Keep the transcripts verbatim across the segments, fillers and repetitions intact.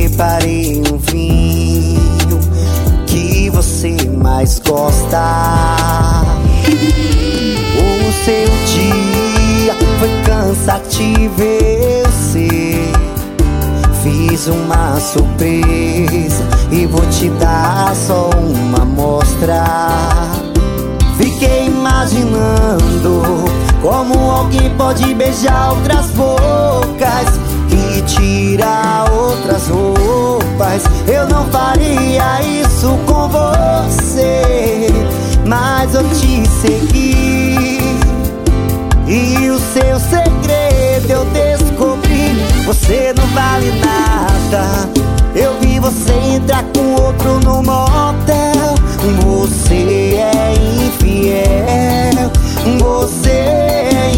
preparei um vinho que você mais gosta. O seu dia foi cansativo, eu sei. Fiz uma surpresa e vou te dar só uma amostra. Fiquei imaginando como alguém pode beijar outras bocas e tirar outras roupas. Eu não faria isso com você, mas eu te segui e o seu segredo eu descobri. Você não vale nada. Eu vi você entrar com outro no motel. Você é infiel. Você é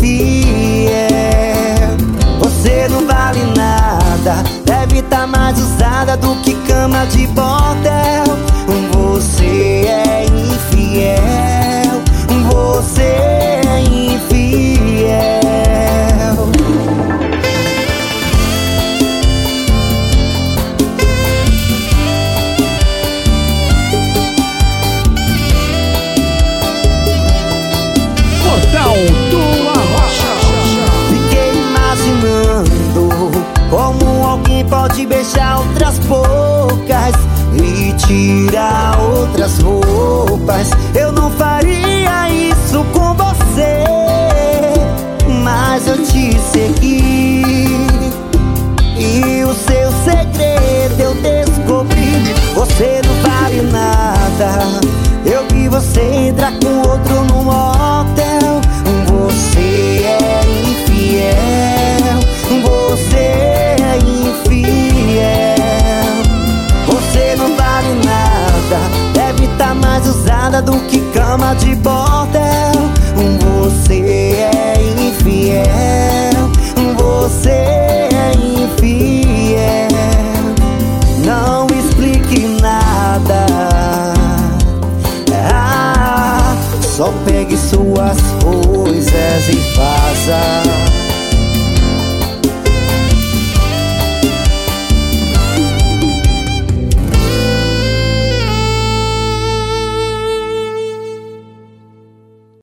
infiel. Você não vale nada. Deve estar mais usada do que cama de bordel. Você é infiel. Você é infiel. Fiquei imaginando como alguém pode beijar outras bocas e tirar outras roupas. Eu não faria isso com você, mas eu te segui e o seu segredo eu descobri. Você não vale nada. Eu vi você entrar com outro no motel. Você é infiel. Você é infiel. Você não vale nada. Deve estar mais usada do que cama de bordel. Você é infiel. Você é infiel. Não explique nada. Ah, só pegue suas coisas e vaza.